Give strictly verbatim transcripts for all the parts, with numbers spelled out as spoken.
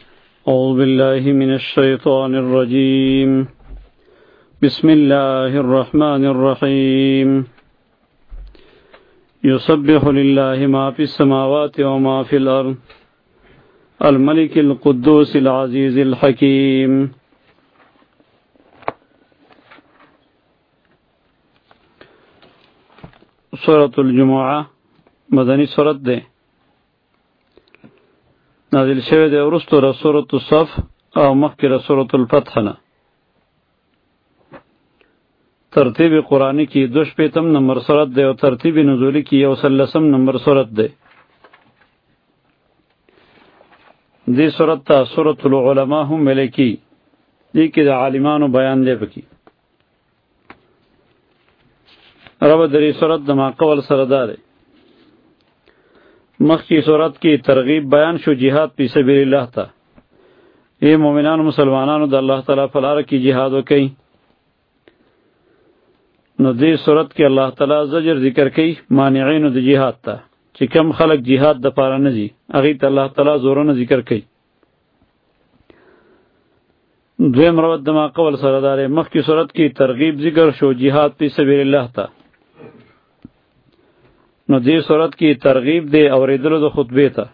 أعوذ بالله من الشيطان الرجيم. بسم الله الرحمن الرحيم. يسبح لله ما في السماوات وما في الأرض الملك القدوس العزيز الحكيم. سورة الجمعة مدنی سورت ده نازل شوه ده ورستو را سورة الصف او مخی را سورة الفتح نه. ترتیب قرآنی کی دوش پیتم نمبر سورت ده و ترتیب نزولی کی یو سلسم نمبر سورت ده. دی سورت تا سورة العلماء هم ملکی دی که ده عالمانو بیان ده بکی. رب دری سورت ده ما قول سرداره. مخی صورت کی ترغیب بیان شو جہاد فی سبیل اللہ تا. یہ مومنان و مسلمانانو دا اللہ تعالی فلار کی جہاد وکئی. نو دی صورت کی اللہ تعالی زجر ذکر کئی مانعین دا جہاد تا چی کم خلق جہاد دا پارا نزی اغیت اللہ تعالی زورن ذکر کئی. دویم روت دما قول سردارے مخی صورت کی ترغیب ذکر شو جہاد فی سبیل اللہ تا. نو دی صورت کی ترغیب دے اوریدلو د خطبه تا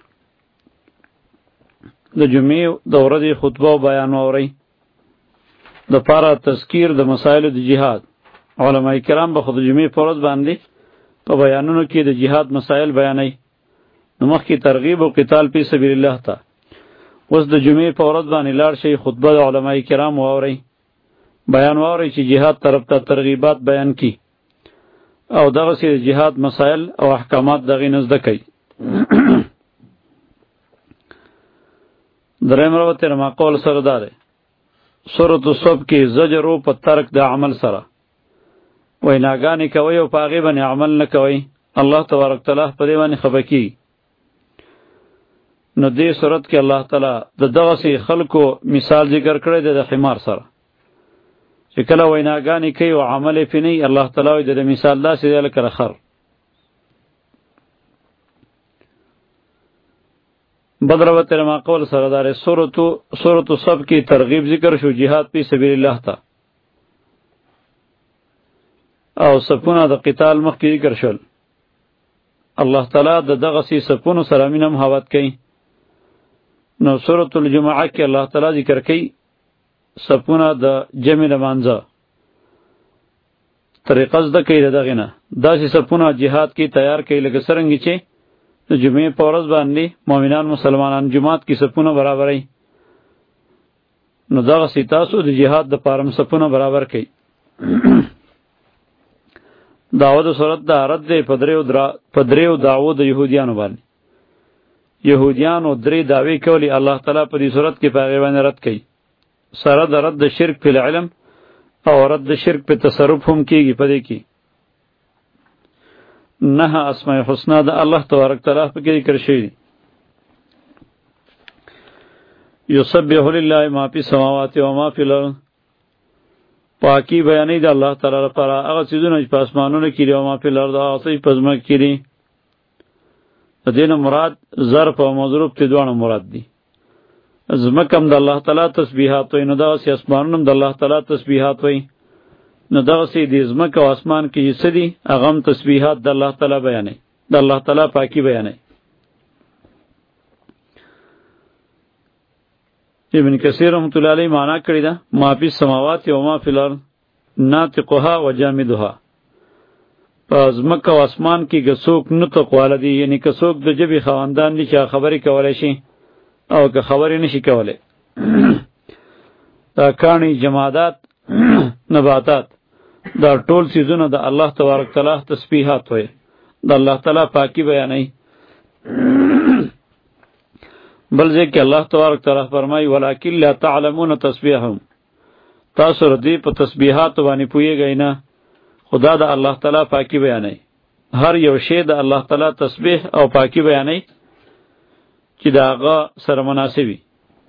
د جمعې د ورځې خطبه او بیان اوري د پاره تذکیر د مسائل د جهاد. علماء کرام به خود جمعې په ورځ باندې په بیانونو کې د جهاد مسائل بیانوي. نو مخکې ترغیب او قتال فی سبیل الله تا. اوس د جمعې په ورځ باندې لاړ شي خطبه د علماء کرام اوري بیان اوري چې جهاد طرف ته ترغیبات بیان کی او دغه سي جهاد مسائل او احکامات دغه نزد کوي. دریم روته ما قول سردار سورۃ الصف کې زجر او په ترک د عمل سره ویناګانی کوي او پاغي باندې عمل نه کوي. الله تبارک تعالی په دې باندې خبرکی. نو دې صورت کې الله تعالی د دغه سي خلکو مثال ذکر کړی د حمار سره چې کله ویناګانی کوي او عمل یې پنی. الله تعالی د مثال داسې دی لکه خر. بدروت ما قول سردار سورۃ سورۃ الصف کی ترغیب ذکر شو جهاد فی سبیل الله تا او سپونه د قتال مخکې ذکر شول. الله تعالی د دغه سی سپونو سره مینم حوت کوي. نو سورۃ الجمعه کې الله تعالی ذکر کوي سپونه د جمع د مانځه طریقه زده کوي دغه نه داسې سپونه جهاد کې تیار کوي لکه څرنګه چې د جمعې په ورځ باندې مؤمنان مسلمانان جماعت کې سپونه برابرای. نو دغه سي تاسو د جهاد د پارم سپونه برابر کوي. داود صورت دا رد دی پدریو درا پدریو داود د يهوديانو باندې. يهوديانو درې داوی کوي الله تعالی په دې صورت کې پیغام باندې رد کوي. سره د رد شرک په علم او رد شرک په تصرف هم کیږي. پدې کې نه اسماء الحسنا د الله تبارک تعالی په کې ذکر شوی. یسبح لله ما فی السماوات و ما فی الارض. پاکی بیانې د الله تعالی لپاره هغه چیزونه چې په اسمانونو کې او ما فی الارض هغه چې په ځمکه کې دي. د دې مراد ظرف او مظروف ته دوه مراد دي. زمکم د الله تعالی تسبیحات وي نو دا سی اسمانونم د الله تعالی تسبیحات وي. نو دا سی د زمک او اسمان کې څه دي هغه تسبیحات د الله تعالی بیانې د الله تعالی پاکي بیانې. ابن کثیر رحمۃ اللہ علیہ معنی کړی دا ما فی السماوات و ما فی الارض ناطقها و جامدها. پس زمک او اسمان کې ګسوک نطق والدی یعنی کڅوک د جبی خواندان دي چې خبرې کولای شي او که خبرې نشي کولای. دا کانی جمادات نباتات دا ټول سيزونه د الله تبارک تعالی تسبیحات وي د الله تعالی پاکي بیانوي. بل ځکه الله تبارک تعالی فرمایي ولکن لا تعلمون تسبیحهم. تاسو ردی په تسبیحات باندې پوهیږئ نه. خدا د الله تعالی پاکي بیانوي. هر یو شی د الله تعالی تسبیح او پاکي بیانوي چې داغه سره مناسبي.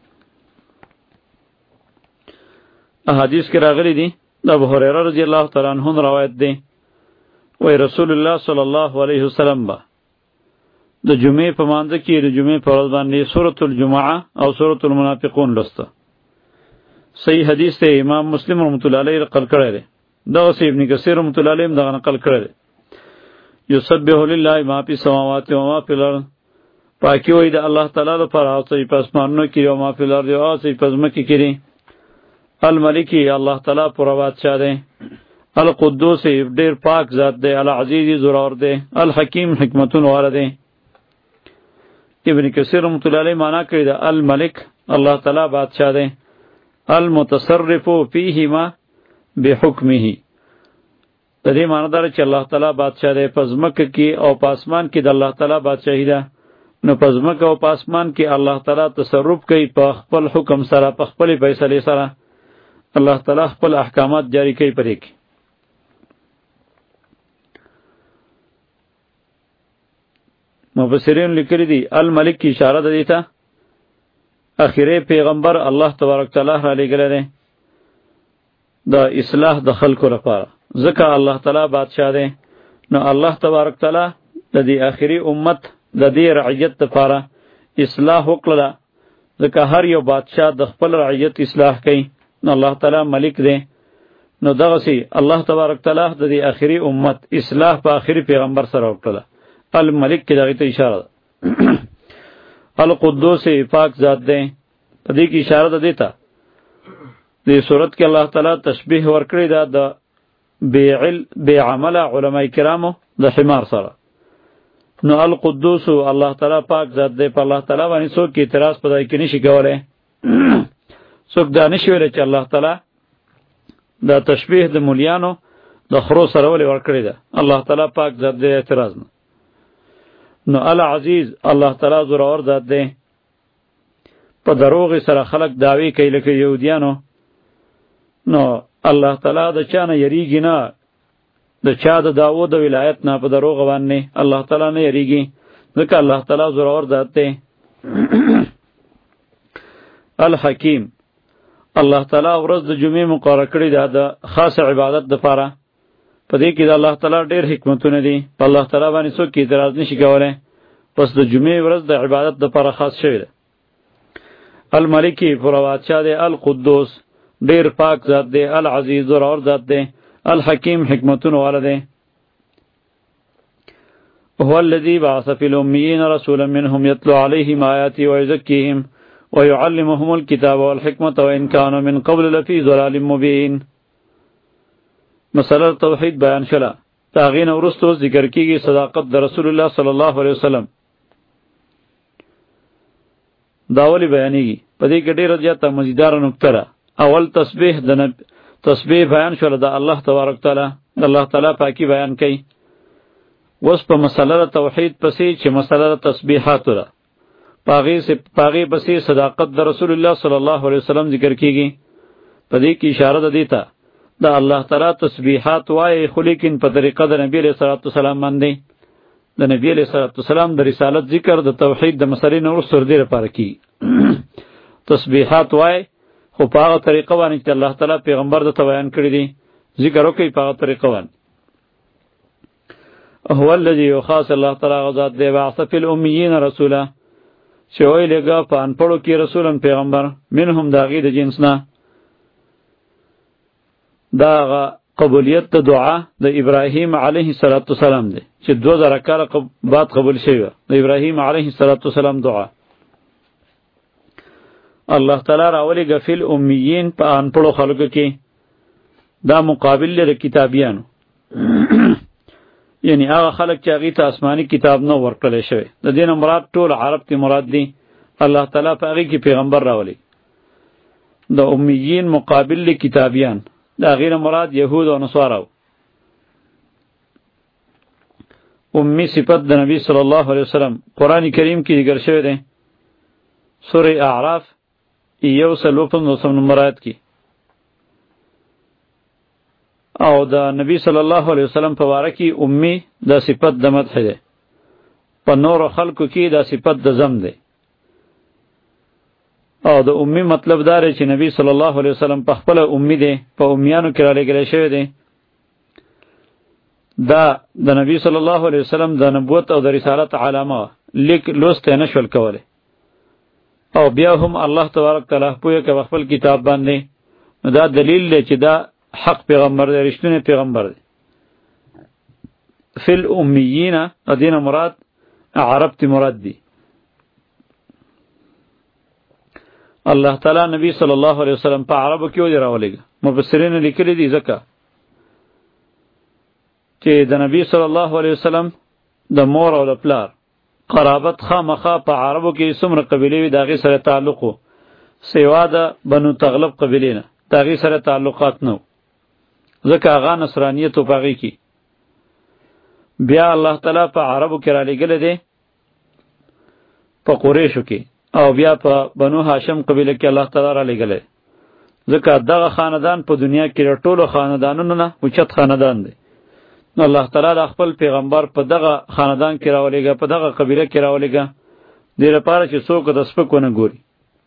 احادیث کې راغلي دي د ابو هريره رضی الله تعالی عنہ روایت ده وی رسول الله صلی الله علیه وسلم با د جمعې په مانځه کې د جمعې په ورځ باندې سورۃ الجمعه او سورۃ المنافقون لسته. صحیح حدیث ته امام مسلم رحمۃ اللہ علیہ نقل کړی دی. دغه سی ابن کثیر رحمۃ اللہ علیہ دغه نقل کړی دی. یسبح لله ما فی السماوات و ما فی الارض، پاکی وای د الله تعالی لپاره او چې په اسمانونو کې او ما فی الارض او چې په ځمکه کې دی. الملک الله تعالی پر بادشاہ دی. القدوس ډیر پاک ذات دی. العزیز زورور دی. الحکیم حکمتون والا دی. ابن کثیر رحمۃ اللہ علیہ معنا کړی دا الملک الله تعالی بادشاہ دی. المتصرف فیهما بحکمه، د دې معنی دا چې الله تعالی بادشاہ دی په ځمکه کې او په اسمان کې د الله تعالی بادشاہي ده. نو په ځمکه او په اسمان کې الله تعالی تصرف کوي په خپل حکم سره، په خپل فیصله سره. الله تعالی خپل احکامات جاری کوي پرې کې. مفسرین لیکلی دي الملک کی اشاره ده دیتا اخیری پیغمبر الله تبارک تعالی را لګل دی د اصلاح د خلکو لپاره، ځکه الله تعالی بادشاہ دی. نو الله تبارک تعالی د دې اخیری امت د دې رعیت لپاره اصلاح وکړه، ځکه هر یو بادشاہ د خپل رعیت اصلاح کوي. نو الله تعالی ملک دی. نو دغه سي الله تبارک تعالی د دې اخیری امت اصلاح په اخیری پیغمبر سره وکړه. الملک کی دغه ته اشاره ده. القدوس پاک ذات دی، په دې کې اشاره ده دیتا. دې صورت کې الله تعالی تشبیه ورکړی دا د بیعل بعمل علماء کرامو د حمار سره. نو القدوس الله تعالی پاک ذات دی. په الله تعالی باندې څوک اعتراض پدای کې نشي کولای. څوک دا نشي ویلی چې الله تعالی دا تشبیه د مولیانو د خرو سره ولې ورکړی ده. الله تعالی پاک ذات دی، اعتراض نه. نو العزیز الله تعالی زورور ذات دی. په دروغ سره خلق دعوی کوي لکه یهودیانو. نو الله تعالی د چا نه یریږي نه، د چا د دعوو د ولایت نه په دروغ باندې الله تعالی نه یریږي، ځکه الله تعالی زورور ذات دی. الحکیم الله تعالی ورځ د جمعې مقرره کړې ده د خاص عبادت لپاره. په دې کې د الله تعالی ډېر حکمتونه دي. په الله تعالی باندې څوک اعتراض نشي کولای. پس د جمعې ورځ د عبادت لپاره خاص شوې ده. الملک پر بادشاہ دی. القدوس ډېر پاک ذات دی. العزیز زورور ذات دی. الحکیم حکمتونه والا دی. هو الذي بعث في الأميين رسولا منهم يتلو عليهم آياته ويزكيهم ويعلمهم الكتاب والحكمة وإن كانوا من قبل لفي ضلال مبين. مسله توحید بیان شله. تاغین ورستو ذکر کیږي صداقت د رسول الله صلی الله علیه وسلم. داولی بیانېږي. په دې کې ډېره زیاته مزیدار نکته ده. اول تسبیح د تسبیح بیان شوله د الله تبارک تعالی. الله تعالی پاکی بیان کوي. وس په مسله توحید پسې چې مسله تسبیحات ده، پاغي سے پاغي پسې صداقت د رسول الله صلی الله علیه وسلم ذکر کیږي. په دې کې اشاره ده دیتا دا الله تعالی تسبیحات وایي، خو لیکن په طریقه د نبی علیہ الصلوۃ والسلام باندې. د نبی علیہ الصلوۃ والسلام د رسالت ذکر د توحید د مسلې نور سر دی لپاره کی تسبیحات وایي، خو په هغه طریقه باندې چې الله تعالی پیغمبر د بیان کړی دی ذکر وکړي په هغه طریقه باندې. هو الذي خاص الله تعالی غزاد دی بعث فی الامیین رسولا، چې وایي لګا په انپړو کې رسولن پیغمبر، منهم داغي د جنسنا. دا قبولیت د دعا د ابراهیم علیه السلام دی چې دو زره کاله بعد قبول شوی د ابراهیم علیه السلام دعا. الله تعالی راولي غفل امیین په انپړو خلکو کې، دا مقابل لري کتابیانو. یعنی هغه خلک چې هغه ته آسمانی کتاب نو ورکړل شوی. د دین مراد ټول عرب کې مراد دي. الله تعالی په هغه کې پیغمبر راولي. د امیین مقابل لري کتابیان، دا غیر مراد یهود و نصارا. امی صفت د نبی صلی الله علیه وسلم قرآن کریم کې ذکر شوی دی. سوره اعراف یو سلو پنځوسم نمبر آیت کې. او د نبی صلی الله علیه وسلم په باره کې امی د صفت د مدح دی. په نور خلقو کې د صفت د ذم دی. او د امی مطلب دار چې نبی صلی الله علیه وسلم په خپل امی دی، په امیانو کې را لېږل شوی دی. دا د نبی صلی الله علیه وسلم د نبوت او د رسالت علامه، لیک لوست نه شول کوله او بیا هم الله تبارک تعالی په کې خپل کتاب باندې دا دلیل دی چې دا حق پیغمبر دی، رښتینی پیغمبر دی. فی الامیین ادین مراد عرب تی مراد دی. الله تعالی نبی صلی الله علیه وسلم په عربو کې ودی راولېږه. مفسرین لیکلي دي ځکه چې د نبی صلی الله علیه وسلم د مور او د پلار قرابت خامخا په عربو کې څومره قبیلې وي د هغې سره تعلق و، سوا د بنو تغلب قبیلې نه د هغې سره تعلقات نه و، ځکه هغه نصرانیت و په هغې کې. بیا الله تعالی په عربو کې رالیږلی دی په قریشو کې، او بیا په بنو هاشم قبیله کې الله تعالی رالیږلی، ځکه دغه خاندان په دنیا کې د ټولو خاندانونو نه اوچت خاندان دی. نو الله تعالی د خپل پیغمبر په دغه خاندان کې راولېږه، په دغه قبیله کې راولېږه، دې لپاره چې څوک د سپک ونه ګوري.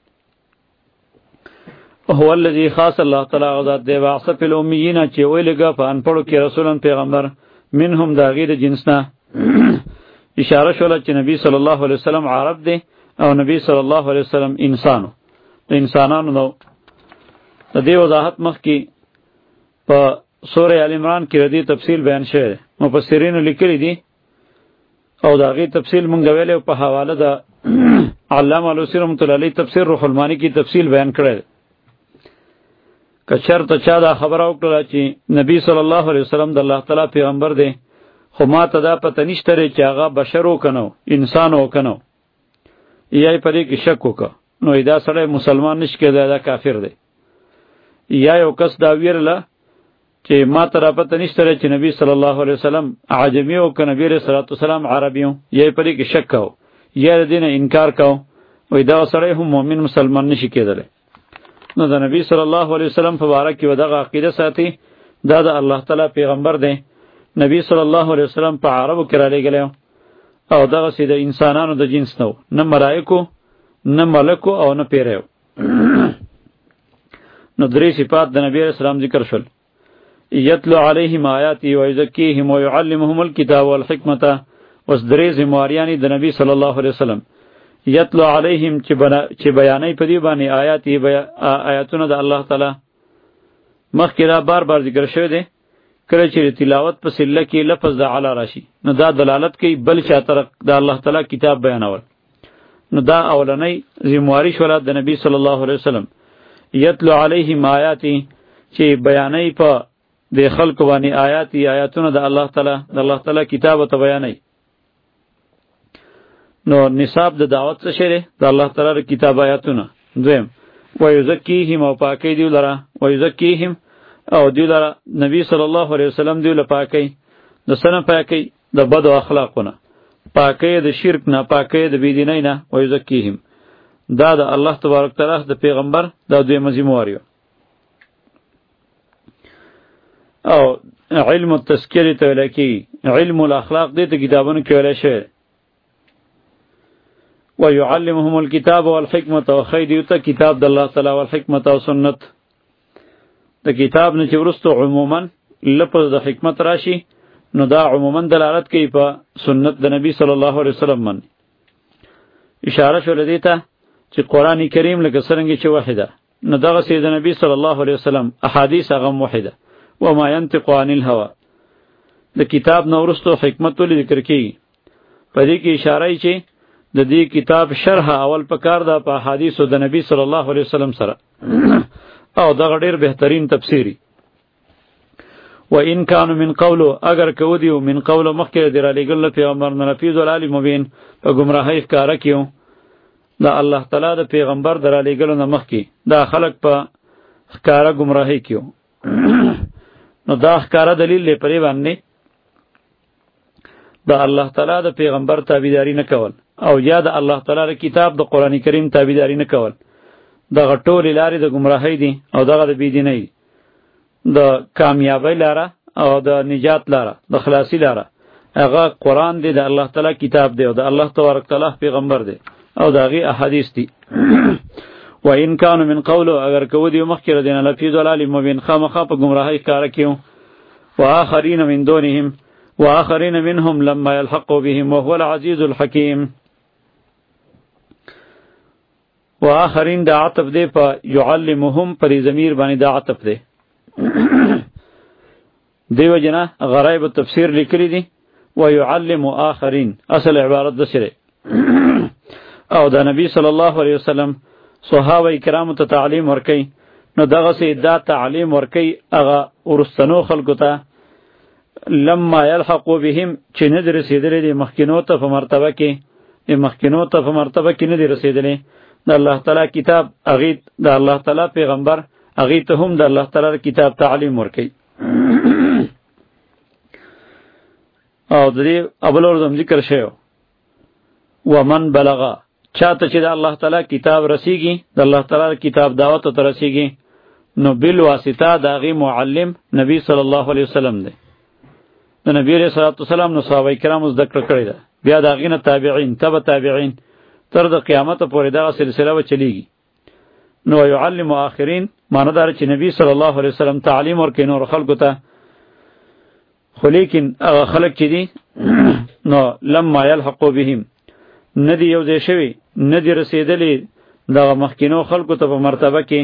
هو الذي خاص الله تعالی غذات دی بعث فی الامیین چې ویلګه په انپړو کې رسولن پیغمبر منهم د هغې د جنس نه. اشاره شوله چې نبی صلی الله علیه وسلم عرب دی او نبی صلی الله علیه وسلم انسانو د انسانانو نو. د دې وضاحت مخکې په سوره ال عمران کې ردی تفصیل بیان شوی دی، مفسرینو لیکلی دي او د هغې تفصیل مونږ ویلی په حواله د علامه علوسی رحمت الله علیه تفسیر روح المانی کې تفصیل بیان کړی دی. که چېرته چا دا خبره وکړله چې نبی صلی الله علیه وسلم د الله تعالی پیغمبر دی، خو ما ته دا پته نشته دی چې هغه بشر و که نه انسان و که نه، یا یې په دې کې شک وکړه، نو دا سړی مسلمان نشي کېدی، دا کافر دی. یا یو کس دا ویرله چې ما ته را پته نشته دی چې نبی صلی الله علیه وسلم عجمي و که نبی علیه صلات وسلام عربي و، یا یې په دې کې شک کوو، یا د دې نه انکار کوو، وایي دغه سړی هم مؤمن مسلمان نشي کېدلی. نو د نبی صلی الله علیه وسلم په باره کې دغه عقیده ساتي، دا د الله تعالی پیغمبر دی. نبی صلی الله علیه وسلم په عربو کې رالیږلی او دغسې د انسانانو د جنس نه و، نه ملایکو نه ملکو او نه پیری و. نو درې صفات د نبی علیه السلام ذکر شول: یتلو علیهم آیاتی ویزکیهم ویعلمهم الکتاب والحکمة. اوس درې ذمواریانې د نبی صلی الله علیه وسلم. یتلو علیهم چې بیانوي په دې باندې آیاتی آیاتونه د الله تعالی. مخکې دا بار بار ذکر شوی دی، کله چې تلاوت په سله کې لفظ د علی راشي نو دا دلالت کوي بل چا طرف د الله تعالی کتاب بیانول. نو دا اولنۍ ذمواري شوله د نبی صلی الله علیه وسلم. یتلو علیهم آیاتی چې بیانوي په د خلکو باندې آیاتی آیاتونه د الله تعالی د الله تعالی کتاب ته بیانوي. نو نصاب د دعوت څه شی دی؟ د الله تعالی کتاب آیاتونه. دویم ویزکیهم او پاکی دیو لره، ویزکیهم او دیو لره نبی صلی الله علیه وسلم دیو له پاکی د سنه پاکی د بد اخلاقونه، پاکی د شرک نه، پاکی د بيدینۍ نه. ویزکیهم دا د الله تبارک تعالی د پیغمبر دا دوی مزمواريو. او علم التذکره ته لکی علم الاخلاق دې ته کتابونو کې ویل شوی. ويعلمهم الكتاب والحکمة وخی دیو ته کتاب د الله تعالی والحکمة او سنت. د کتاب نه چې وروسته عموما لفظ د حکمت راشي نو دا عموما دلالت کوي په سنت د نبی صلی الله علیه وسلم باندې. اشاره شوله دې ته چې قرآن کریم لکه څرنګه چې وحی ده، نو دغسې د نبی صلی الله علیه وسلم احادیث هغه هم وحی ده. وما ينطق عن الهوى د کتاب نه وروسته حکمت ولې ذکر کېږي؟ په دې کې اشاره یې چې د دې کتاب شرح اول پکار ده په احادیثو د نبی صلی الله علیه وسلم سره او دغه ډېر بهترین تفسیری. و ان کانوا من قبل اگر کو دیو من قبل مخکې د رالیږلو پیغمبر نه لفی ضلال مبین په ګمراهۍ ښکاره کیو. دا الله تعالی د پیغمبر د رالیږلو نه مخکې دا خلق په ښکاره ګمراهۍ کیو. نو دا ښکاره دلیل دی پرې باندې د الله تعالی د پیغمبر تابعداري نه کول او یا د الله تعالی کتاب د قرآن کریم تابعداري نه کول. دغه ټولې لارې د ګمراهۍ دي او دغه د بېدینۍ دي. د کامیابی لاره او د نجات لاره د خلاصي لاره هغه قرآن دی، د الله تعالی کتاب دی او د الله تبارک تعالی پیغمبر دی او د هغې احادیث دي. و ان کانوا من قبل اگر کو دیو مخکې دینه لفی ضلال مبین خامخا په ګمراهۍ ښکاره کیو. و آخرین من دونهم و آخرین منهم لما يلحقوا بهم وهو العزیز الحکیم. و آخرین دا عطف دی پا یعلمهم پر ضمیر باندې دا عطف دی. دیو جنا غرائب تفسیر لیکلی دی و یعلم آخرین اصل عبارت دسره. او دا نبی صلی الله علیه وسلم صحابه کرام ته تعلیم ورکي، نو دغه سي دا تعلیم ورکي هغه ورستنو خلکو ته لما يلحقوا بهم چې نه رسیدلې دي مخکینو ته په مرتبه کې، د مخکینو ته په مرتبه کې نه دي رسیدلې. د الله تعالی کتاب اغه د الله تعالی پیغمبر اغه ته هم د الله تعالی کتاب تعلیم ورکي. او د دې ابل ورځم ذکر شوی ومن بلغا چاته چې د الله تعالی کتاب رسیږي، د الله تعالی کتاب دعوت ته رسیږي، نو بل واسطه داغي معلم نبی صلی الله علیه وسلم دی. د نبی علیہ الصلوۃ والسلام نو صحابه کرام ذکر کړی دا، بیا داغي نه تابعین، تبع تابعین تر د قیامت پورې دا سلسله و چلیږي. نو يعلم آخرین معنی دار چې نبی صلی الله علیه وسلم تعلیم ورکړي نور خلکو ته. خو لیکن هغه خلک چې دي نو لما يلحقوا بهم ندی یو ځای شوی، ندی رسیدلی دغه مخکینو خلکو ته په مرتبه کې.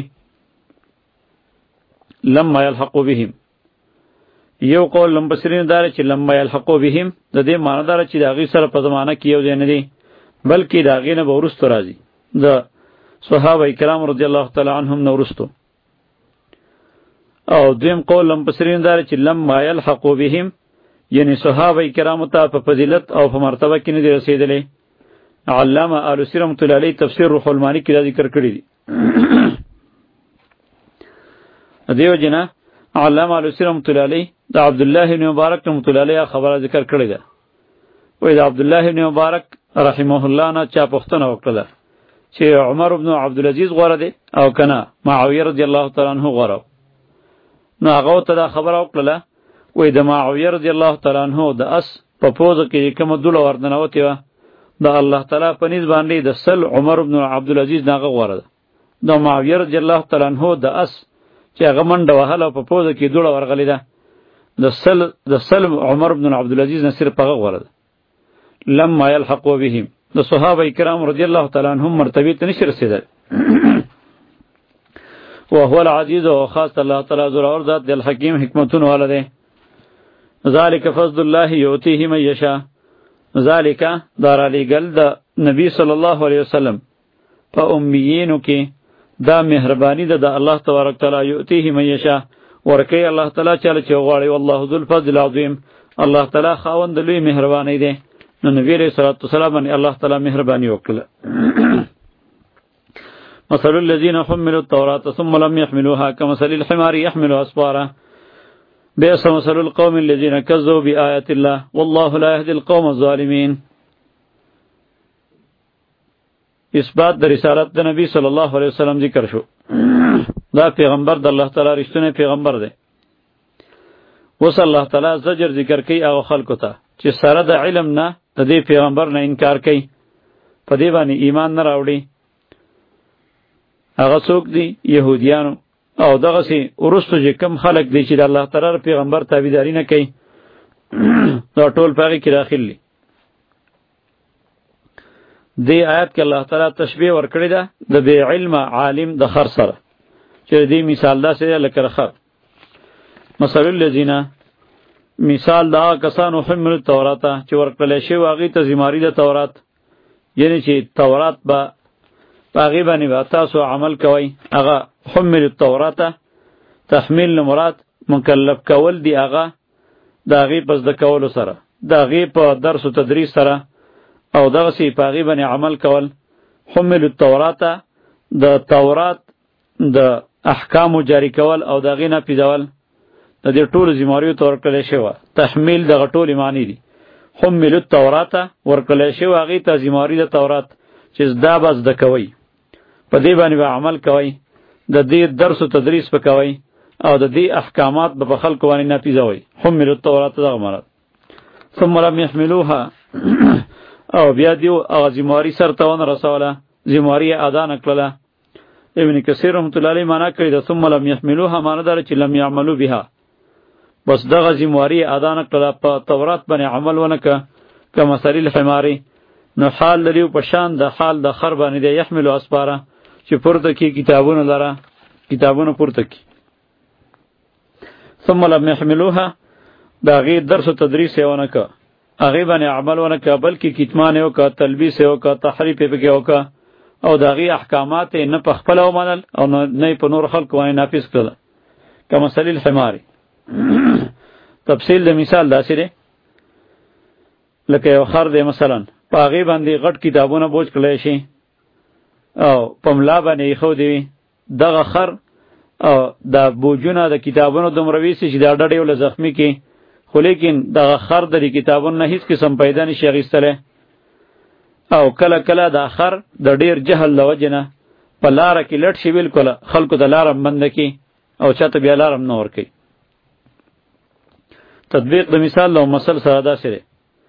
لما يلحقوا بهم یو قول لمبسرین دار چې لما يلحقوا بهم د دې معنی دار چې دغه سره په زمانہ کې یو ځای نه دي، بلکې دغه نه ورستو راځي. د صحابه کرام رضی الله تعالی عنهم نو ورستو. او دویم قول لمبسرین دار چې لما يلحقوا بهم یعنی صحابه کرام ته په فضیلت او په مرتبه کې نه دي رسیدلی. علامه آلوسی رحمۃ اللہ علیہ تفسیر روح المانی کی ذکر کړی دی. دیو جنا علامه آلوسی رحمۃ اللہ علیہ دا عبد الله بن مبارک رحمۃ اللہ علیہ خبره ذکر کړی ده. وای دا عبد الله بن مبارک رحمه الله نه چا پښتنه وکړه چې عمر بن عبد العزيز غوړه دی او کنه معاویه رضی الله تعالی عنہ غوړه. نو هغه ته دا خبره وکړه، وای د معاویه رضی الله تعالی عنہ د اس په پوزه کې کوم دوله وردنه وتی و دا الله تعالی په نس باندې د سل عمر بن عبد العزيز ناغه غوړه ده. د معاویه رضی الله تعالی عنہ د اس چې هغه منډه وهله په پوزه کې دوله ورغلی ده، د سل د سل عمر بن عبد العزيز نه صرف هغه غوړه ده. لما يلحقوا بهم د صحابه کرام رضی الله تعالی عنهم مرتبه ته نشي رسیدل. وهو العزيز وخاص الله تعالی ذو العرضات د الحکیم حکمتون والده. ذالک فضل الله یؤتیه من یشاء. ذالک دار علی گل د نبی صلی الله علیه وسلم په امیینو کې دا مهربانی ده د الله تبارک تعالی یؤتیه من یشاء ورکی الله تعالی چاله چې غواړي. والله ذو الفضل العظیم الله تعالی خاوند لوی مهربانی ده. نو نبی علیہ الصلوۃ والسلام باندې الله تعالی مهربانی وکړه. مثل الذين حملوا التوراة ثم لم يحملوها كمثل الحمار يحمل أسفارا بئس مثل القوم الذين كذبوا بآيات الله والله لا يهدي القوم الظالمين. اثبات د رسالت د نبی صلی الله علیه وسلم ذکر شو. دا پیغمبر د الله تعالی رښتینی پیغمبر دی. وس الله تعالی زجر ذکر کوي او خلکو ته چې سره د علم نه د دې پیغمبر نه انکار کوي، په دې باندې ایمان نه راوړي. هغه څوک دي يهوديانو او دغه سي ورستو چې کم خلق دي چې د الله تعالی پیغمبر تابعداري نه کوي، دا ټول پاره کې داخلي. دې آیات کې الله تعالی تشبیه ورکړی ده د بے علم عالم د خر سره، چې دې مثال دا سره لکه خر. مثل الذين مثال دا کسانو حمل التورات چې ورکړل شي واغې ته زماری د تورات، یعنی چې تورات با باغی باندې با تاسو عمل کوي. هغه حمل التورات تحمیل مراد مکلف کول دی، هغه داغي پس د کول سره، داغي په درس او تدریس سره او دغه سی باغی باندې عمل کول. حمل التورات د تورات د احکام جاری کول او داغي نه پیژول، د دې ټول زماریو تور کړل شي. تحمیل د غټول معنی دی. حمل التورات ورکړل شي واغې ته زماری د تورات چې دا بس د کوي، په دې باندې عمل کوي، د دې درس او تدریس وکوي او د دې احکامات په خلکو باندې نافذوي. حمل التورات دغه مراد. ثم لم يحملوها او بیا دیو هغه زماری سره تاون رسوله، زماری ادا نکړه. ابن کثیر رحمۃ اللہ علیہ معنا کړی د ثم لم يحملوها معنا دار چې لم يعملوا بها، بس دغه زماری ادا نکړه، په تورات باندې عمل ونکړه. کما مثل الحمار نو حال لري په شان د حال د خر باندې د يحمل اسفاره چې پورته کی کتابونه لره کتابونه پورته کی ثم لم يحملوها دا غي درس و تدریس یې ونه که هغې باندې عمل ونه که بلکې کتمان یې وکړه تلبیس یې وکړه تحریف یې پکې وکړه او د هغې احکامات یې نه په خپله ومنل او نه یې په نور خلکو باندې نافظ کړله کمثل الحمار تفصیل د مثال داسې دی لکه یو خر دی مثلا په هغې باندې غټ کتابونه بوج کړلی شي او په ملا باندې یې ایښودې وي دغه خر او دا بوجونه د کتابونو دومره ویسي چې دا ډډې له زخمي کړي خو لیکن دغه خر د دې کتابونو نه هیڅ قسم پیدا نشي اخیستلی او کله کله دا خر د ډیر جهل د وجې نه په لاره کې لټ شي بلکل خلکو ته لاره بنده کړي او چاته بیا لاره نه ورکوي تطبیق د مثال له مثل سره داسې دی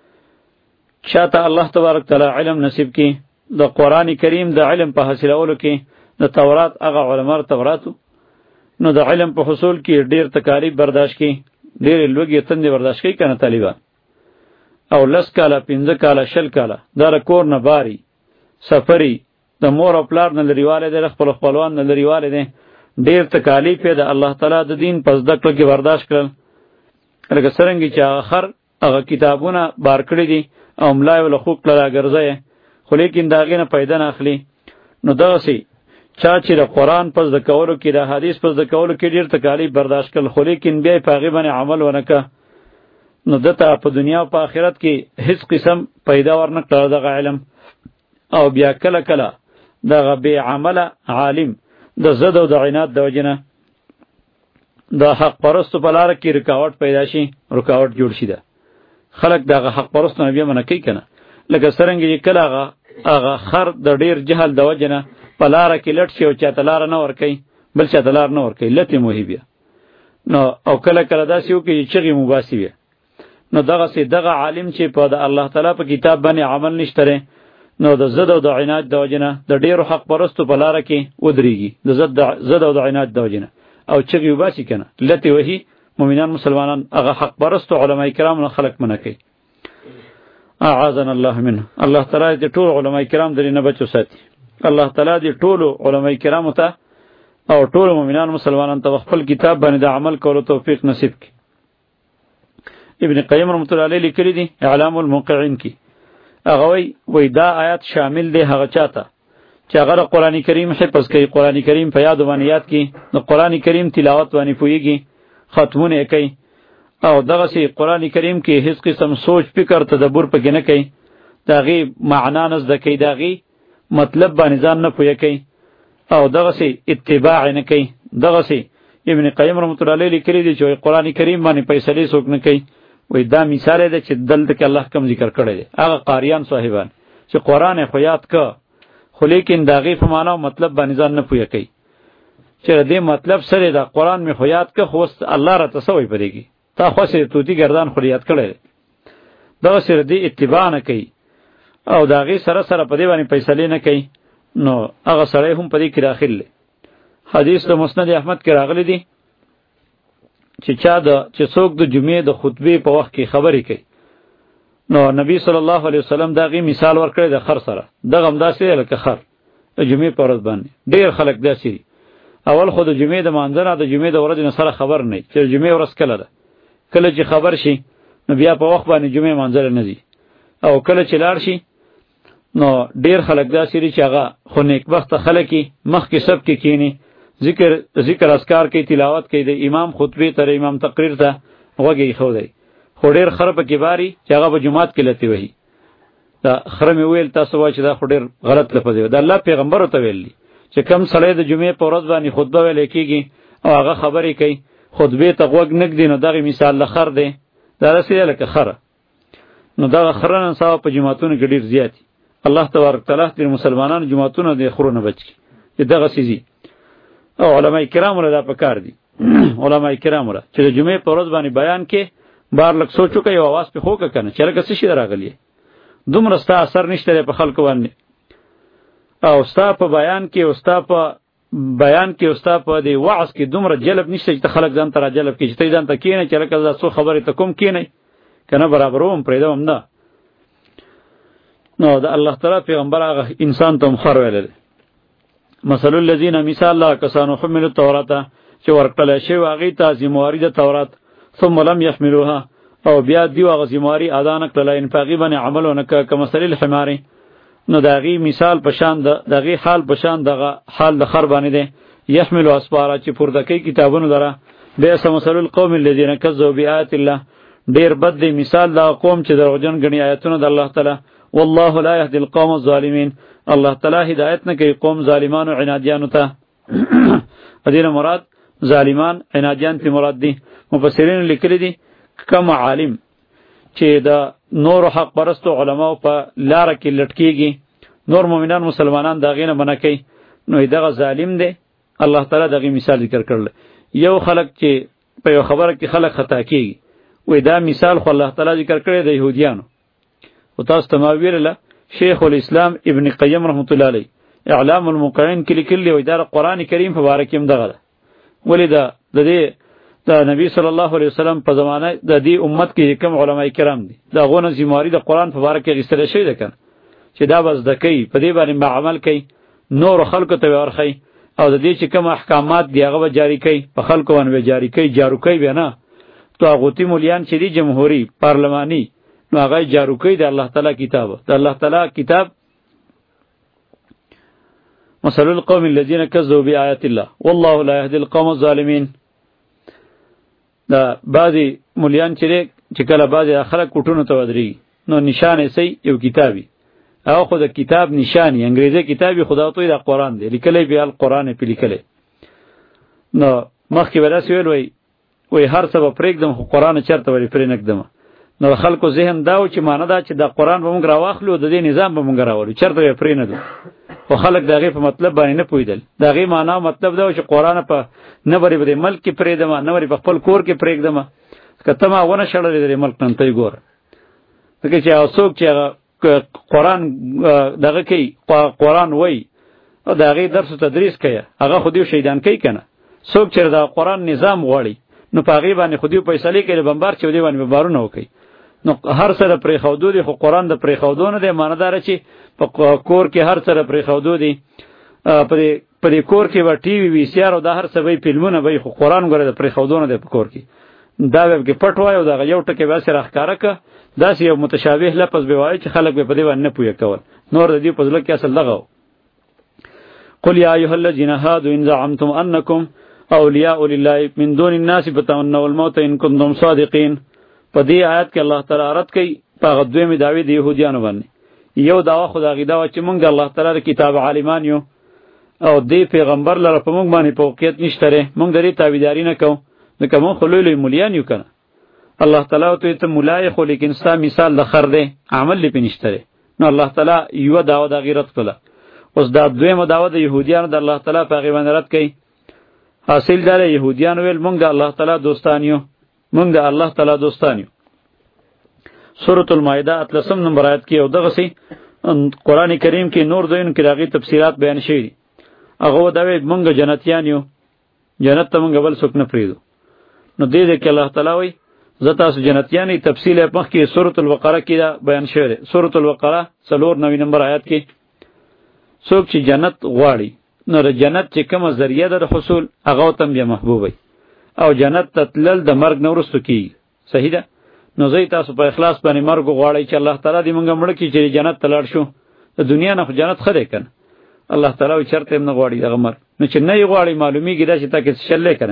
چاته الله تبارک تعالی علم نصیب کړي د قرآن کریم د علم په حاصلولو کې د تورات هغه علما توراتو نو د علم په حصول کې ډیر تکالیف برداشت کړي ډېرې لوږې تندې برداشت کوي که نه طالبان او لس کاله پنځه کاله شل کاله دا د کور نه باري سفري د مور او پلار نه لرېوالی دی د خپلو خپلوان نه لرېوالی دی ډېر تکالیف یې د الله تعالی د دین په زده کړه کې برداشت کړل لکه څرنګه چې هغه خر هغه کتابونه بار کړي دي او ملا یې له خوږ کړه راګرځی خو لیکن د هغې نه پیدا نه اخلي نو دغسې چا چې د قرآن په زده کولو کې د حدیث په زده کولو کې ډېر تکالیف برداشت کړل خو لیکن بیا یې په هغې باندې عمل ونه که نو دته په دنیا او په آخرت کې هیڅ قسم پیدا ورنه کړه دغه علم او بیا کله کله دغه بې عمله عالم د ضد او د عناد د وجې نه د حق پرستو په لاره کې رکاوټ پیدا شي رکاوټ جوړ شي ده خلک دغه حق پرستو نه بیا منع کوي که نه لکه څرنګه چې کله هغه هغه خر د ډېر جهل د وجې نه په لاره کې لټ شي او چاته لاره نه ورکوي بل چاته لاره نه ورکوي لټې موهي بیا نو او کله کله داسې وکړي چې چغې مو باسي بیا نو دغسې دغه عالم چې په د الله تعالی په کتاب باندې عمل نشته دی نو د ضد او د عناد د وجې نه د ډېرو حق پرستو په لاره کې ودرېږي د ضد او د عناد د وجې نه او چغې وباسي که نه لټې وهي مؤمنان مسلمانان هغه حق پرستو علما کرام نه خلک منع کوي اعاذنا الله منه الله تعالی دې ټول علما کرام درې نه بچو ساتي الله تعالی دې ټولو علما کرامو ته او ټولو مؤمنان مسلمانانو ته خپل کتاب باندې د عمل کولو توفیق نصیب کړي ابن قیم رحمت الله علیه لیکلی دی اعلام الموقعین کی هغه وی وی دا آیات شامل دی هغه چاته چې هغه قرآن کریم حفظ کوي قرآن کریم په یاد باندې یاد کی د قرآن کریم تلاوت باندې پوهیږي ختمونه کوي او دغسې قرآن کریم کې هیڅ قسم سوچ فکر تدبر پکې نه کوي د هغې معنا نه زده کوي د هغې مطلب باندې ځان نه پوهه کوي او دغسې اتباع نه کوي دغسې ابن قیم رحمت الله علیه لیکلی دی چې قرآن کریم باندې فیصلې څوک نه کوي وی دا مثال دی چې دلته کې الله کم ذکر کړی دی هغه قاریان صاحبان چې قرآن خو یاد که خو لیکن د هغې په معنا او مطلب باندې ځان نه پوهه کوي چې د دې مطلب سره د قرآن مې خو یاد که خو الله راته څه وایي په دې کې تا خواسې توتي ګردان خو یاد کړی دی دغسې د دې اتباع نه کوي او د هغې سره سره په دې باندې فیصلې نه کوي نو هغه سړی هم په دې کې داخل دی حدیث د مسند احمد کې راغلی دی چې چا د چې څوک د جمعې د خطبې په وخت کې خبرې کوي نو نبی صلی الله علیه وسلم د هغې مثال ورکړی د خر سره دغه هم داسې دی لکه خر د جمعې په ورځ باندې ډېر خلک داسې دي اول خو د جمعې د مانځه نه د جمعې د ورځې نه سره خبر نه چې د جمعې ورځ کله ده کله چې خبر شي نو بیا په وخت باندې جمعې مانځله نه ځي او کله چې لاړ شي نو ډېر خلک داسې دي چې هغه خو نیکبخته خلک یې مخکې سب کې کښېني ذکر ذکر اذکار کوي تلاوت کوي د امام خطبې تر امام تقریر ته غوږ یې ایښودی خو ډېر خره پکې باري چې هغه په جومات کې لتې وهي دا خره مې وویل تاسو وایئ چې دا خو ډېر غلط لفظ دی د الله پیغمبر ورته ویل دي چې کم سړی د جمعې په ورځ باندې خطبه ویلی کېږي او هغه خبرې کوي خطبې ته غوږ نه ږدي نو دغې مثال د خر دی دا داسې دی لکه خره نو دغه خره نن سبا په جوماتونو کې ډېر زیات دي الله تبارک تعالی د مسلمانانو جوماتونه د خرو نه بچ کړي چې دغسې ځي او علماء کرامو له دا پکار دي علماء کرامو له چې د جمعې په ورځ باندې بیان کې بار لږ سوچ وکړئ او اواز پې خوږه که نه چې لکه څه شي راغلی دومره ستا اثر نشته دی په خلکو باندې او ستا په بیان کې او ستا په بیان کې او ستا په دې وعظ کې دومره جلب نشته چې ته خلک ځان ته را جلب کړي چې ته ځان ته کښېنئ چې لکه دا څو خبرې ته کوم کښېنئ که نه برابروم پرېږدم نه نو د الله تعالی پیغمبر هغه انسان ته هم خر ویلی دی مثل الذین مثال لا کسانو حملوا التوراة چې ورکړل شوی هغې ته ذمهواري د تورات ثم لم يحملوها او بیا دیو هغه ذمهواري ادا نه کړله یعنې په هغې باندې عمل ونه کړه کمثل الحمار نو د هغې مثال په شان د د هغې حال په شان دغه حال د خر باندې دی یحملو اسفارا چې پورته کوي کتابونو لره بئس مثل القوم الذین کذبوا بآیات الله ډېر بد دی مثال دا قوم چې دروغجن ګڼي آیتونه د الله تعالی والله لا يهدي القوم الظالمین الله تعالی هدایت نه کوي قوم ظالمانو عنادیانو ته ادینه مراد ظالمان عنادیان تی مراد دي مفسرین لیکلي دي کم عالم چې د نور حق پرستو علماو په لاره کې لټکیږي نور مؤمنان مسلمانان دا غینه منع کوي نو دغه ظالم دی الله تعالی دغه مثال ذکر کړل یو خلق چې په یو خبره کې خلق خطا کیږي وې دا مثال خو الله تعالی ذکر کړی د يهوديانو او تاسو ته ما ویل شیخ الاسلام ابن قیم رحمت الله علیه اعلام الموقعین کې لیکلی وې دا قرآن کریم په باره کې هم دغه ولې دا د دې د نبی صلی الله علیه وسلم په زمانه د دې امت کې کوم علما کرام دي دا غونه ذمہواری د قرآن په باره کې غوښتل شوی ده کنه چې دا بس د کوي په دې باندې عمل کوي نور خلکو ته ورخی او د دې چې کوم احکامات دی هغه جاری کوي په خلکو باندې جاری کوي جارو کوي بنا طاغوتی مولیان چې دی جمهوری پارلمانی نو هغه جارو کوي د الله تعالی کتاب د الله تعالی کتاب مثل القوم الذين كذبوا بآيات الله والله لا يهدي القوم الظالمين دا بعضی مولیان چې چې کله بعضی خلک کوټونو ته ودرېږي نو نشانه سي یو کتابي او خو د کتاب نشانی انګریزي کتابي خدا ته د قرآن دی لیکلی بیا القرآن په لیکلی نو مخکې ولا سویل وای وای هر څه پرېږدم خو قرآن چرته ولې پرې نکدم نو خلکو ذهن دا و چې معنی دا چې د قرآن به موږ راواخلو د دې نظام به موږ راوړو چرته پرې نه دو خو خلک دغه په مطلب باندې نه پوهیدل دغه معنی مطلب دا چې قرآن په نه بری به ملک کې پرېږدم نه بری په خپل کور کې پرېږدم کته ما ونه شړلې د ملک نن ته ګور دغه چې اوسوک چې قرآن دغه کوي قرآن وای او دغه درس تدریس کوي هغه خو دې شیطان کوي کنه څوک چې دا قرآن نظام غواړي نو په هغه باندې خو دې فیصله کوي بمبار چې دې باندې بمبارونه وکړي نو هر سره پرې خودو دي خو قرآن د پرې خودو نه دی ماندار چې په کور کې هر سره پرې خودو دي په په کور کې و ټي وي وی سي ار او د هر څه وی فلمونه وي خو قرآن غره د پرې خودو نه دی په کور کې دا وب کې پټ وای او دا یو ټکی واسه راخکاره ک دا سی یو متشابه لفظ به وای چې خلک به په دې باندې نه پوهه کول نور د دې په ځل کې اصل لغاو قل یا ایها الذین هادوا ان زعمتم انکم اولیاء لله من دون الناس فتمنوا الموت ان کنتم صادقین په دې آیت کې الله تعالی رد کوي په غدوی می داوی د يهودیانو باندې یو داوا خدای دا چې مونږ الله تعالی کتاب عالمان یو او دې پیغمبر لره په مونږ باندې پوقیت نشته مونږ درې تابعداري نه کوو نو کوم خلوی مولیان یو کنه الله تعالی ته ته مولای خو لیکن ستا مثال د خر دی عمل لپاره نشته نو الله تعالی یو داوا د غیرت کله اوس دا دویمه داوا د يهودیانو د الله تعالی په غیبت رد کوي حاصل دار يهودیان ویل مونږ د الله تعالی دوستان یو مونږ د الله تعالی دوستان یو سورۃ المائده اتلسم نمبر آیت کې او دغه سي قران کریم کې نور دوین کې راغلي تفسیرات بیان شوي هغه دا وی مونږ جنتیان یو جنت ته مونږ بل څوک نه پریدو نو دې دې کې الله تعالی وی زتا سو جنتیانی تفصیل په کې سورۃ البقره کې بیان شوی دی سورۃ البقره څلور نوي نمبر آیات کې څوک چې جنت غواړي نو جنت چې کومه ذریعہ ده حصول هغه تم بیا محبوبي او جنت تتلل د مرګ نو ورستو کی صحیح ده نو زه تاسو په اخلاص باندې مرګ غواړی چې الله تعالی دې مونږ مړ کی چې جنت تلل شو د دنیا نه جنت خره کنه الله تعالی چرته هم نه غواړي دغه مرګ نو چې نه غواړي معلومیږي دا چې تاسو شلې کنه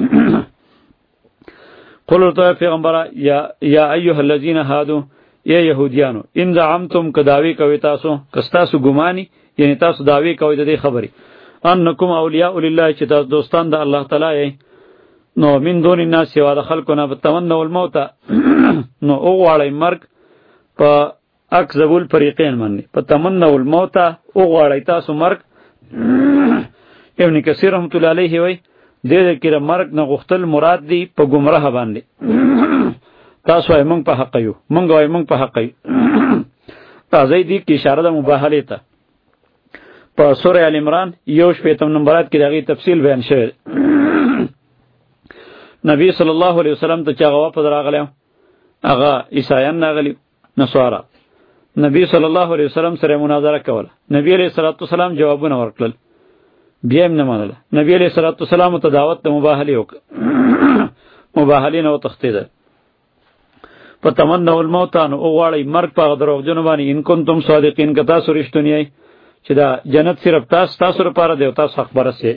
قل تو پیغمبر یا یا ایها الذین هادو یا یهودیانو ان زعمتم کداوی کوي تاسو کستاسو ګمانی یعنی تاسو داوی کوي د دې خبرې انکم اولیاء لله چې تاسو دوستان د الله تعالی نو من دون الناس سوا د خلقنا بتمنوا الموت نو او غواړی مرګ په اکذب الفریقین باندې په تمنوا الموت او غواړی تاسو مرګ ابن کثیر رحمت الله علیه وی دې دې کې مرګ نه غختل مراد دی په گمراه باندې تاسو یې مونږ په حق یو مونږ یې مونږ په حق یو تاسو دې کې اشاره ده مباهله ته په سورہ ال عمران یو شپږم نمبرات کې دغه تفصیل بیان شوی نبی صلی الله علیه وسلم ته چاغه واپس راغلی هغه عیسایان راغلی نصارا نبی صلی الله علیه وسلم سره مناظره کوله نبی علیہ الصلوۃ والسلام جوابونه ورکړل بیا هم نه منله. نبی علیه الصلاة والسلام ته دعوت د مباهلې وکړه، مباهلې نه وتښتېده. فتمنوا الموت، نو وغواړئ مرګ په هغه دروغجنو باندې ان کنتم صادقین، که تاسو رښتونی یئ چې دا جنت صرف تاسو تاسو لپاره دی او تاسو حق برسئ.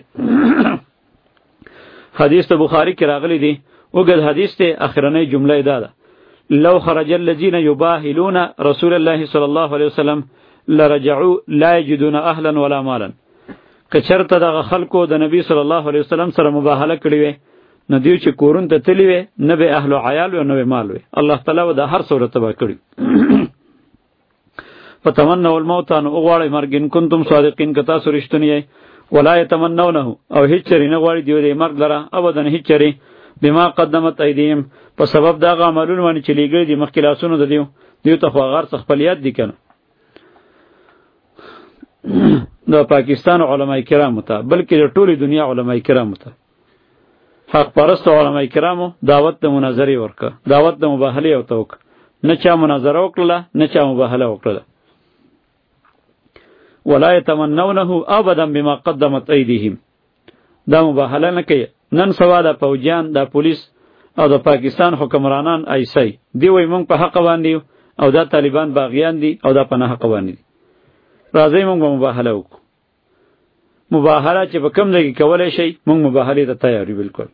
حدیث ته بخاری کې راغلی دی، وګد حدیث ته اخرنۍ جمله دا ده: لو خرج الذين يباهلون رسول الله صلی الله علیه وسلم لرجعوا لا يجدون اهلا ولا مالا. که چرته دغه خلکو د نبی صلی الله علیه وسلم سره مباهله کړې وي، نو دیو چې کورون ته تللی وي، نه به اهل و عیال وي نه به مال وي. الله تعالی و د هر صورت تبا کړي. فتمنوا الموت، نو وغواړئ مرګ ان کنتم صادقین، که تاسو رښتونی یئ. ولا يتمنونه، او هیڅ چری نه غواړي دیو د مرګ لره ابدا هیڅ چری، بما قدمت ایدیهم، په سبب دا عملونه باندې چې لګړي دي مخکې لاسونه د دیو دیو ته خو غار څخه خپل یاد دي کنه. د پاکستان علماء کرامو ته بلکې د ټولې دنیا علماء کرامو ته، حق پرست علماء کرامو دعوت د مناظرې ورکړه، دعوت د مباهلې او توک، نه چا مناظره وکړه نه چا مباهله وکړه. ولا يتمنونه ابدا بما قدمت ایدیهم، دا مباهله نه کوي. نن سوا د پوجیان، د پولیس او د پاکستان حکمرانان ایسي دی وای مونږ په حق باندې او دا طالبان باغیان دي او دا په نه حق باندې دي. راځي مونږ مباهله وکړو. مباهله چې په کوم ځای کې کولای شي، مونږ مباهله ته تیار یو بالکل.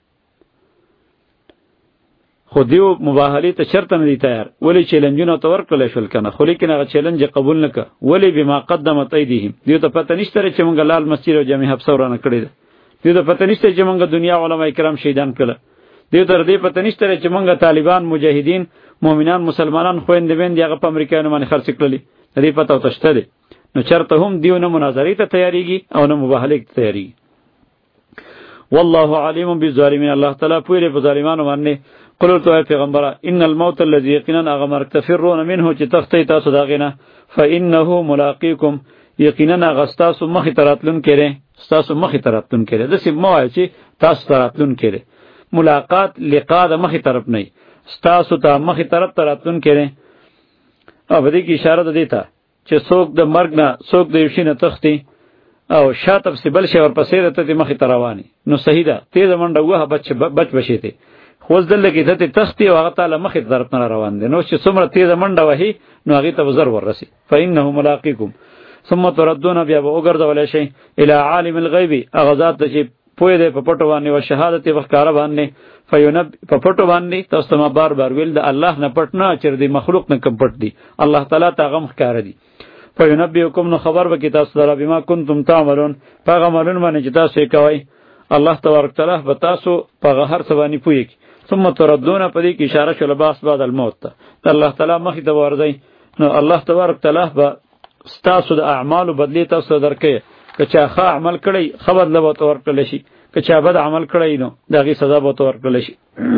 خو دیو مباهله ته شرط نه دی تیار، ولی چیلنجونه تو ورکړل شول کنه، خو لیکن هغه چیلنج قبول نکړه. ولی بما قدمت ایدیهم، دیو ته پته نشته چې مونږ لال مسجد او جامع حبس ورانه کړی ده. دیو ته پته نشته چې مونږ دنیا علماء کرام شهیدان کړه. دیو ته دې پته نشته چې مونږ طالبان، مجاهدین، مؤمنان، مسلمانان خويندې ویندې هغه په امریکایانو باندې خرڅ کړلې. دې پته وتشته دي. نو چرته هم دیو نه مناظرې ته تیاریږي او نه مباهله ته تیاریږي. والله علیم بالظالمین، الله تعالی پوره په ظالمانو باندې. قل تو پیغمبره ان الموت الذي یقینا هغه مرګ تفرون منه چې تختی تاسو داغینه، فانه ملاقیکم، یقینا هغه تاسو مخې تراتلون کړي، تاسو مخې تراتلون کړي. د سیم مو چې تاسو تراتلون کړي، ملاقات لقاء د مخې طرف نه، تاسو ته مخې طرف تراتلون کړي. او دې کې اشاره ده دیتا چې څوک د مرګ نه، څوک د یوشینه تختی او شاته سیبل شي ور پسې ته د مخې تروانی، نو صحیح ده تیز منډه وه بچ بچ بشي ته خو ځل کې ته تختی او هغه تعالی مخې طرف نه روان دي. نو چې څومره تیز منډه وهي نو هغه ته وزر ورسي. فإنه ملاقيكم ثم تردون بیا به وګرځول شي الی عالم الغیب، هغه ذات چې پوی دی په پټو باندې او شهادت په ښکار باندې. فینب په پټو باندې تاسو ما بار بار ویل د الله نه پټ نه، چې د مخلوق نه کم پټ دی، الله تعالی ته غم ښکار دی. فینبئکم، نو خبر به کی تاسو سره بما کنتم تعملون، هغه عملونه باندې چې تاسو یې کوئ. الله تبارک تعالی به تاسو په هر څه باندې پوي. ثم تردون، په دې کې اشاره شوه باس بعد الموت ته، الله تعالی مخې ته ورځي. نو الله تبارک تعالی به ستاسو د اعمالو بدلی تاسو درکې، که چا ښه عمل کړی خبر لبه تو ورکړل شي، که چا بد عمل کړی نو دغه سزا به تو ورکړل شي.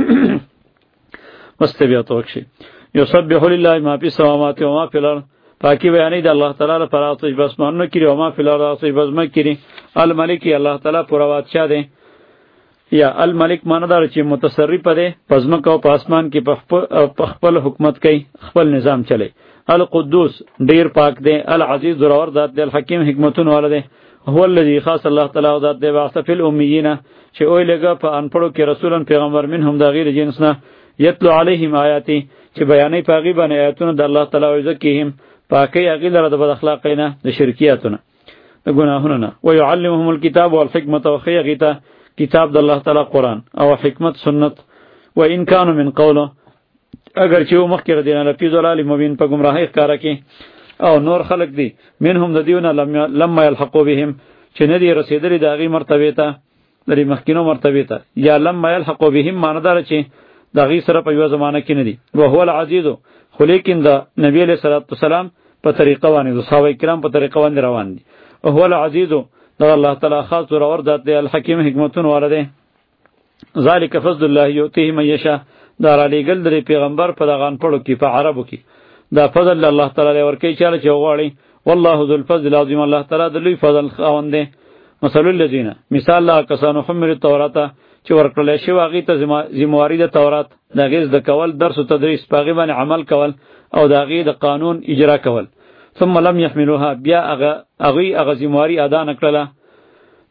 مستبیات وکشي یسبح لله ما فی السماوات و ما فی الارض، پاکی بیانی د الله تعالی لپاره او چې بس مانو کړي او ما فی الارض او چې بس ما کړي. الملک الله تعالی پورا بادشاہ دی، یا الملک معنی دار چې متصرف دی، پزمک او پاسمان کې په خپل حکومت کوي، خپل نظام چلی. القدوس ډیر پاک دی، العزیز زورور ذات دی، الحکیم حکمتون والا دی. هو الذی خاص الله تعالی ذات دی واسطه فی الامیین، چې اوی لګه په انپړو کې رسولن پیغمبر منهم د غیر جنسنا، یتلو علیهم آیاتی، چې بیانې پاغي باندې آیاتونه د الله تعالی او ذکیهم، پاکی هغه لره د بد اخلاقینه، د شرکیاتونه، د ګناهونو نه. و يعلمهم الكتاب والحکمت، او خیغیته کتاب د الله تعالی قرآن او حکمت سنت. و ان کانوا من قوله، اگر چې مخکې ردینه لفی ضلال مبین، په گمراهی ښکارا کې. او نور خلق دی منهم د دیونه لما يلحقوا بهم، چې نه دی رسیدلی د هغې مرتبې ته، د دې مخکینو مرتبې ته. یا لما يلحقوا بهم معنی داره چې د هغې سره په یوه زمانه کې نه دي. وهو العزیز، خو لیکن د نبی علیه صلات وسلام په طریقه باندې، د صحابه کرام په طریقه باندې روان دي. وهو العزیز، دا الله تعالی خاص زورور ذات دی، الحکیم حکمتون والا دی. ذالک فضل الله یؤتیه من یشاء، دا را لیږل د پیغمبر په دغه انپړو کې، په عربو کې دا فضل الله تعالی ورکوي چاله چې وغواړي. والله ذو الفضل العظیم، الله تعالی د لوی فضل خاوند دی. مثل الذین، مثال لا کسانو حملوا التوراة، چې ورکړل شوی هغې ته ذمهواري د تورات، د هغې زده کول، درس و تدریس، په هغې باندې عمل کول او د هغې د قانون اجرا کول. ثم لم يحملوها، بیا هغه هغوی هغه ذمهواري ادا نه کړله،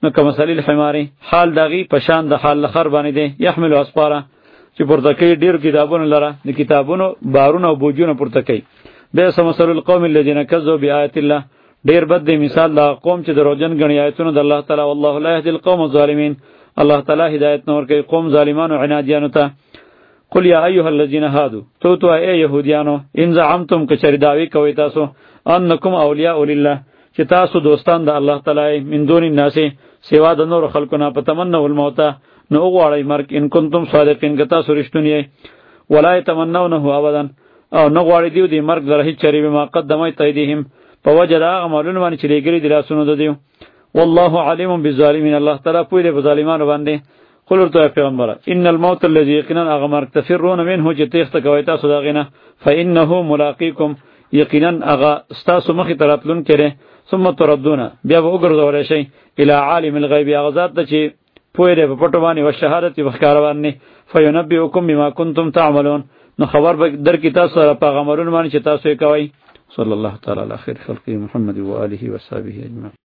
نو کمثل الحمار حال دغی پشان د حال لخر باندې دی یحمل اسفاره چې پورته کوي ډیر کتابونه لره د کتابونو بارونه او بوجونه پورته کوي. بئس مثل القوم الذين كذبوا بآيات الله ډیر بد دی مثال دا قوم چې دروژن غنی آیتونه د الله تعالی والله لا يهدي القوم الظالمين الله تعالی هدایت نور کوي قوم ظالمانو عنادیانو ته. قل یا ایها الذين هادوا تو تو ای یهودیانو ان زعمتم کچری داوی کوي تاسو انکم اولیاء لله چې تاسو دوستان د الله تعالی من دون الناس سوا د نور خلقو نه پتمنوا الموت نو غواړی مرګ ان کنتم صادقین که تاسو رښتونی ولا يتمنونه ابدا او نو غواړی دیو دی مرګ زره هیڅ چری ما قدمت ایدیهم په وجه دا عملونه باندې چې لګری دی لاسونو ددیو والله علیم بالظالمین الله تعالی پوی دی په ظالمانو باندې. قل ورته پیغمبر ان الموت الذي يقينا اغمر تفرون منه چې تخت کوي تاسو دا غینه فانه ملاقيكم یقینا اغا استاسو مخې تراتلون کړي ثم تردون بیا به وګرځول شي الی عالم الغیب اغذات چې پوی دی په پټو باندې او شهادت په ښکار باندې فینبئکم بما کنتم تعملون نو خبر به در کی تاسو سره پیغمبرون باندې چې تاسو یې کوي. صلی الله تعالی علی خیر خلق محمد و آله و صحبه اجمعین.